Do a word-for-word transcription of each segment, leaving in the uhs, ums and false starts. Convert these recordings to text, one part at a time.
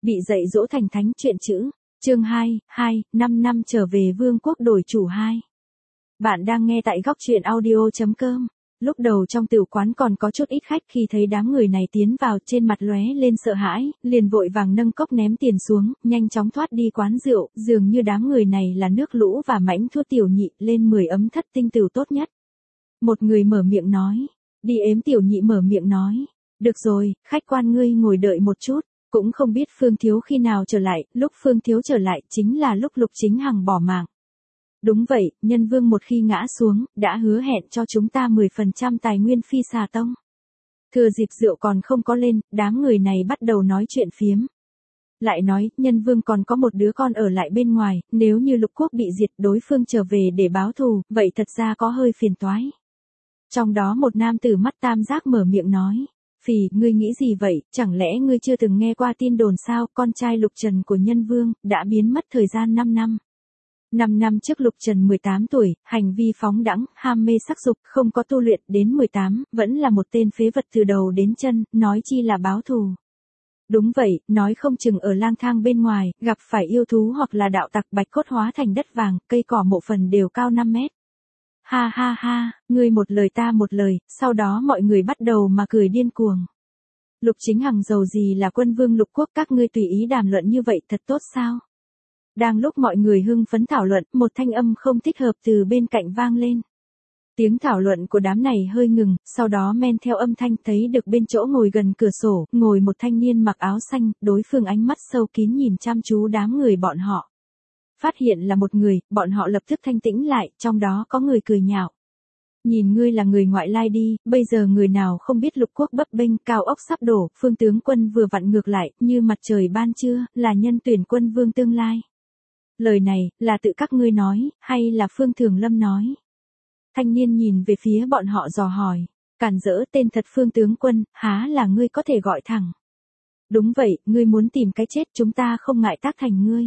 Bị dạy dỗ thành thánh chuyện chữ. Chương hai, hai, năm năm trở về vương quốc đổi chủ hai. Bạn đang nghe tại góc truyện audio chấm com. Lúc đầu trong tiểu quán còn có chút ít khách, khi thấy đám người này tiến vào, trên mặt lóe lên sợ hãi, liền vội vàng nâng cốc ném tiền xuống, nhanh chóng thoát đi quán rượu, dường như đám người này là nước lũ và mãnh thua tiểu nhị, lên mười ấm thất tinh tửu tốt nhất. Một người mở miệng nói, đi ếm. Tiểu nhị mở miệng nói, được rồi, khách quan ngươi ngồi đợi một chút. Cũng không biết Phương Thiếu khi nào trở lại, lúc Phương Thiếu trở lại chính là lúc Lục Chính Hằng bỏ mạng. Đúng vậy, nhân vương một khi ngã xuống, đã hứa hẹn cho chúng ta mười phần trăm tài nguyên Phi Xà Tông. Thừa dịp rượu còn không có lên, đám người này bắt đầu nói chuyện phiếm. Lại nói, nhân vương còn có một đứa con ở lại bên ngoài, nếu như lục quốc bị diệt, đối phương trở về để báo thù, vậy thật ra có hơi phiền toái. Trong đó một nam tử mắt tam giác mở miệng nói. Phì, ngươi nghĩ gì vậy, chẳng lẽ ngươi chưa từng nghe qua tin đồn sao, con trai Lục Trần của nhân vương, đã biến mất thời gian năm năm. năm năm trước Lục Trần mười tám tuổi, hành vi phóng đãng, ham mê sắc dục, không có tu luyện, đến mười tám, vẫn là một tên phế vật từ đầu đến chân, nói chi là báo thù. Đúng vậy, nói không chừng ở lang thang bên ngoài, gặp phải yêu thú hoặc là đạo tặc, bạch cốt hóa thành đất vàng, cây cỏ mộ phần đều cao năm mét. Ha ha ha, ngươi một lời ta một lời, sau đó mọi người bắt đầu mà cười điên cuồng. Lục Chính Hằng giàu gì là quân vương lục quốc, các ngươi tùy ý đàm luận như vậy thật tốt sao? Đang lúc mọi người hưng phấn thảo luận, một thanh âm không thích hợp từ bên cạnh vang lên. Tiếng thảo luận của đám này hơi ngừng, sau đó men theo âm thanh thấy được bên chỗ ngồi gần cửa sổ, ngồi một thanh niên mặc áo xanh, đối phương ánh mắt sâu kín nhìn chăm chú đám người bọn họ. Phát hiện là một người, bọn họ lập tức thanh tĩnh lại, trong đó có người cười nhạo. Nhìn ngươi là người ngoại lai đi, bây giờ người nào không biết lục quốc bấp bênh, cao ốc sắp đổ, Phương tướng quân vừa vặn ngược lại, như mặt trời ban trưa, là nhân tuyển quân vương tương lai. Lời này, là tự các ngươi nói, hay là Phương Thường Lâm nói? Thanh niên nhìn về phía bọn họ dò hỏi, cản rỡ, tên thật Phương tướng quân, há là ngươi có thể gọi thẳng. Đúng vậy, ngươi muốn tìm cái chết, chúng ta không ngại tác thành ngươi.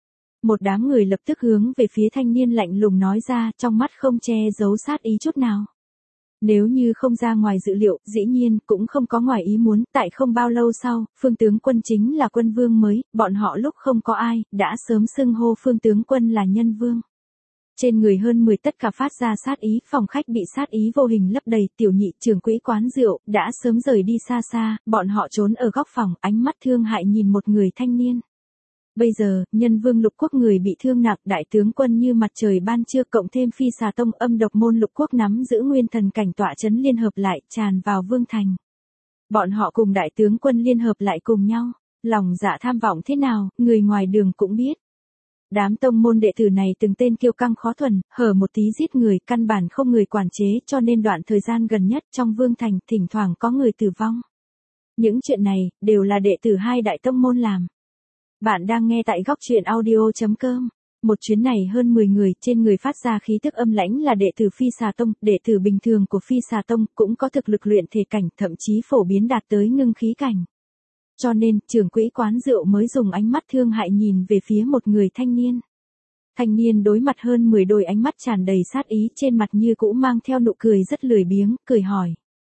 Một đám người lập tức hướng về phía thanh niên lạnh lùng nói ra, trong mắt không che giấu sát ý chút nào. Nếu như không ra ngoài dự liệu, dĩ nhiên cũng không có ngoài ý muốn, tại không bao lâu sau, Phương tướng quân chính là quân vương mới, bọn họ lúc không có ai, đã sớm xưng hô Phương tướng quân là nhân vương. Trên người hơn mười tất cả phát ra sát ý, phòng khách bị sát ý vô hình lấp đầy, tiểu nhị trưởng quỹ quán rượu, đã sớm rời đi xa xa, bọn họ trốn ở góc phòng, ánh mắt thương hại nhìn một người thanh niên. Bây giờ, nhân vương lục quốc người bị thương nặng, đại tướng quân như mặt trời ban trưa, cộng thêm Phi Xà Tông âm độc môn lục quốc nắm giữ nguyên thần cảnh tọa chấn liên hợp lại, tràn vào vương thành. Bọn họ cùng đại tướng quân liên hợp lại cùng nhau, lòng dạ tham vọng thế nào, người ngoài đường cũng biết. Đám tông môn đệ tử này từng tên kiêu căng khó thuần, hở một tí giết người, căn bản không người quản chế, cho nên đoạn thời gian gần nhất trong vương thành, thỉnh thoảng có người tử vong. Những chuyện này, đều là đệ tử hai đại tông môn làm. Bạn đang nghe tại góc truyện audio chấm com. Một chuyến này hơn mười người, trên người phát ra khí tức âm lãnh là đệ tử Phi Xà Tông, đệ tử bình thường của Phi Xà Tông cũng có thực lực luyện thể cảnh, thậm chí phổ biến đạt tới ngưng khí cảnh. Cho nên, trưởng quỹ quán rượu mới dùng ánh mắt thương hại nhìn về phía một người thanh niên. Thanh niên đối mặt hơn mười đôi ánh mắt tràn đầy sát ý, trên mặt như cũ mang theo nụ cười rất lười biếng, cười hỏi.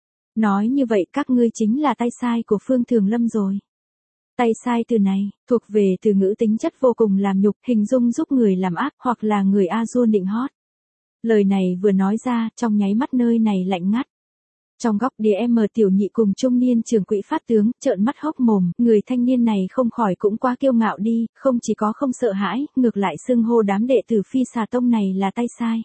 Nói như vậy các ngươi chính là tay sai của Phương Thường Lâm rồi. Tay sai từ này, thuộc về từ ngữ tính chất vô cùng làm nhục, hình dung giúp người làm ác, hoặc là người a dua nịnh hót. Lời này vừa nói ra, trong nháy mắt nơi này lạnh ngắt. Trong góc đê em tiểu nhị cùng trung niên trưởng quỹ phát tướng, trợn mắt hốc mồm, người thanh niên này không khỏi cũng quá kiêu ngạo đi, không chỉ có không sợ hãi, ngược lại xưng hô đám đệ tử Phi Xà Tông này là tay sai.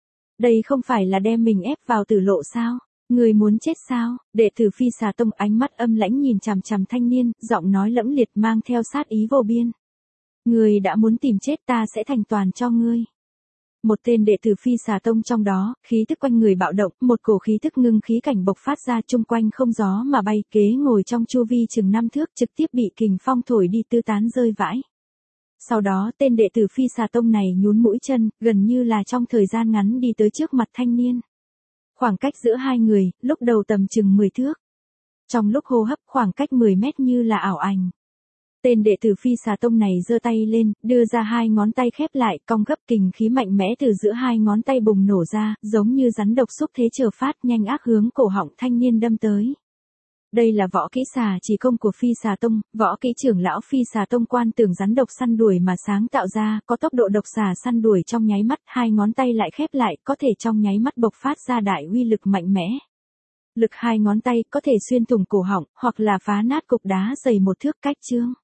Đây không phải là đem mình ép vào tử lộ sao? Người muốn chết sao? Đệ tử Phi Xà Tông ánh mắt âm lãnh nhìn chằm chằm thanh niên, giọng nói lẫm liệt mang theo sát ý vô biên. Người đã muốn tìm chết, ta sẽ thành toàn cho ngươi. Một tên đệ tử Phi Xà Tông trong đó, khí tức quanh người bạo động, một cổ khí tức ngưng khí cảnh bộc phát ra, chung quanh không gió mà bay, kế ngồi trong chu vi chừng năm thước, trực tiếp bị kình phong thổi đi tứ tán rơi vãi. Sau đó tên đệ tử Phi Xà Tông này nhún mũi chân, gần như là trong thời gian ngắn đi tới trước mặt thanh niên. Khoảng cách giữa hai người, lúc đầu tầm chừng mười thước. Trong lúc hô hấp khoảng cách mười mét như là ảo ảnh. Tên đệ tử Phi Xà Tông này giơ tay lên, đưa ra hai ngón tay khép lại, cong gấp, kình khí mạnh mẽ từ giữa hai ngón tay bùng nổ ra, giống như rắn độc xúc thế chờ phát, nhanh ác hướng cổ họng thanh niên đâm tới. Đây là võ kỹ xà chỉ công của Phi Xà Tông, võ kỹ trưởng lão Phi Xà Tông quan tưởng rắn độc săn đuổi mà sáng tạo ra, có tốc độ độc xà săn đuổi trong nháy mắt, hai ngón tay lại khép lại, có thể trong nháy mắt bộc phát ra đại uy lực mạnh mẽ. Lực hai ngón tay có thể xuyên thủng cổ họng, hoặc là phá nát cục đá dày một thước cách chương.